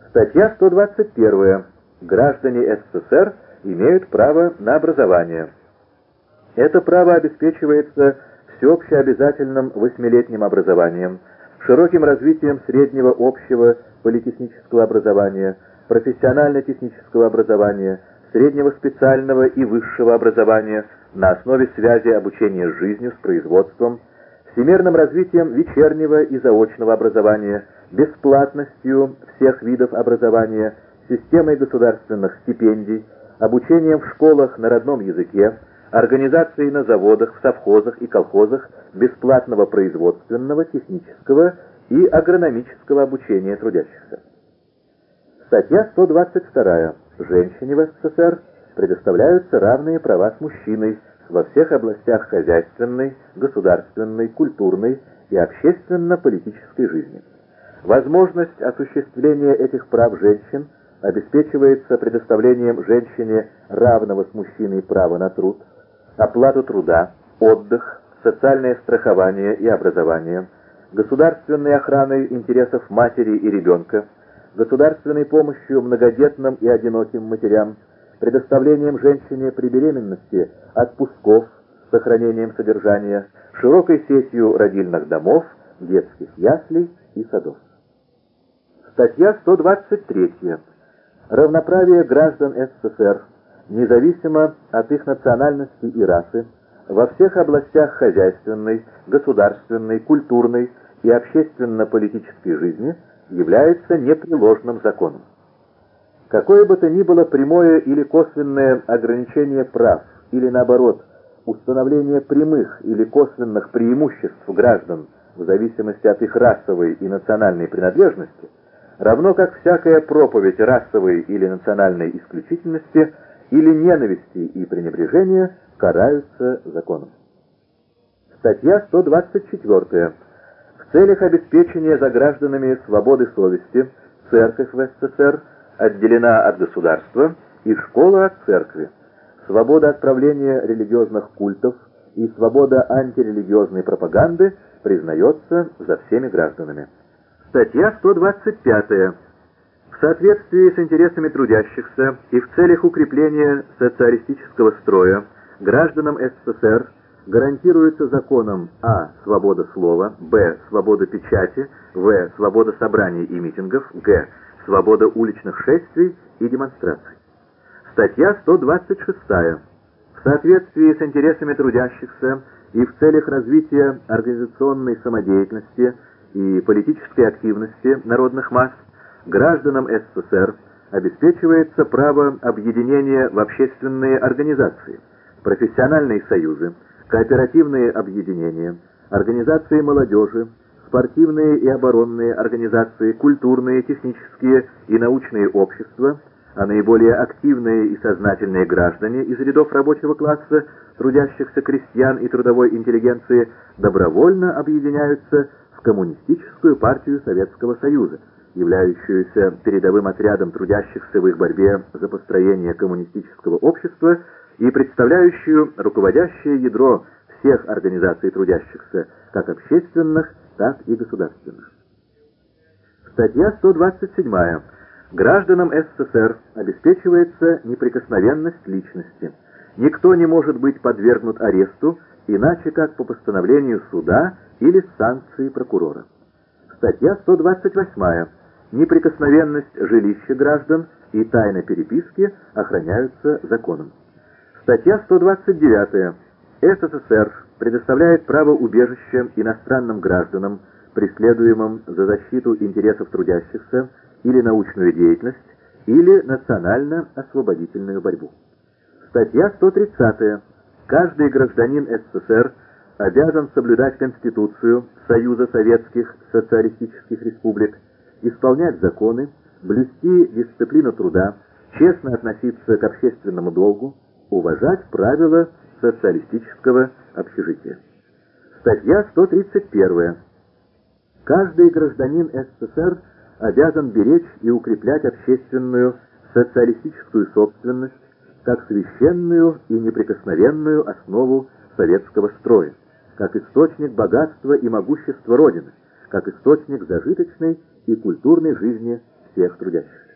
Статья 121. Граждане СССР имеют право на образование. Это право обеспечивается всеобщеобязательным 8-летним образованием, широким развитием среднего общего политехнического образования, профессионально-технического образования, среднего специального и высшего образования на основе связи обучения с жизнью, с производством, всемирным развитием вечернего и заочного образования, бесплатностью всех видов образования, системой государственных стипендий, обучением в школах на родном языке, организацией на заводах, в совхозах и колхозах бесплатного производственного, технического и агрономического обучения трудящихся. Статья 122. Женщине в СССР предоставляются равные права с мужчиной во всех областях хозяйственной, государственной, культурной и общественно-политической жизни. Возможность осуществления этих прав женщин обеспечивается предоставлением женщине равного с мужчиной права на труд, оплату труда, отдых, социальное страхование и образование, государственной охраной интересов матери и ребенка, государственной помощью многодетным и одиноким матерям, предоставлением женщине при беременности отпусков с сохранением содержания, широкой сетью родильных домов, детских яслей и садов. Статья 123. Равноправие граждан СССР, независимо от их национальности и расы, во всех областях хозяйственной, государственной, культурной и общественно-политической жизни является непреложным законом. Какое бы то ни было прямое или косвенное ограничение прав, или наоборот, установление прямых или косвенных преимуществ граждан в зависимости от их расовой и национальной принадлежности, равно как всякая проповедь расовой или национальной исключительности или ненависти и пренебрежения караются законом. Статья 124. В целях обеспечения за гражданами свободы совести церковь в СССР отделена от государства и школа от церкви. Свобода отправления религиозных культов и свобода антирелигиозной пропаганды признается за всеми гражданами. Статья 125. В соответствии с интересами трудящихся и в целях укрепления социалистического строя гражданам СССР гарантируется законом а. свобода слова, б. свобода печати, в. свобода собраний и митингов, г. свобода уличных шествий и демонстраций. Статья 126. В соответствии с интересами трудящихся и в целях развития организационной самодеятельности и политической активности народных масс гражданам СССР обеспечивается право объединения в общественные организации, профессиональные союзы, кооперативные объединения, организации молодежи, спортивные и оборонные организации, культурные, технические и научные общества, а наиболее активные и сознательные граждане из рядов рабочего класса, трудящихся крестьян и трудовой интеллигенции добровольно объединяются в Коммунистическую партию Советского Союза, являющуюся передовым отрядом трудящихся в их борьбе за построение коммунистического общества и представляющую руководящее ядро всех организаций трудящихся, как общественных, так и государственных. Статья 127. Гражданам СССР обеспечивается неприкосновенность личности. Никто не может быть подвергнут аресту, иначе как по постановлению суда или санкции прокурора. Статья 128. Неприкосновенность жилища граждан и тайна переписки охраняются законом. Статья 129. СССР предоставляет право убежища иностранным гражданам, преследуемым за защиту интересов трудящихся или научную деятельность, или национально-освободительную борьбу. Статья 130. Каждый гражданин СССР обязан соблюдать Конституцию Союза Советских Социалистических Республик, исполнять законы, блюсти дисциплину труда, честно относиться к общественному долгу, уважать правила социалистического общежития. Статья 131. Каждый гражданин СССР обязан беречь и укреплять общественную социалистическую собственность как священную и неприкосновенную основу советского строя, как источник богатства и могущества Родины, как источник зажиточной и культурной жизни всего всех трудящихся.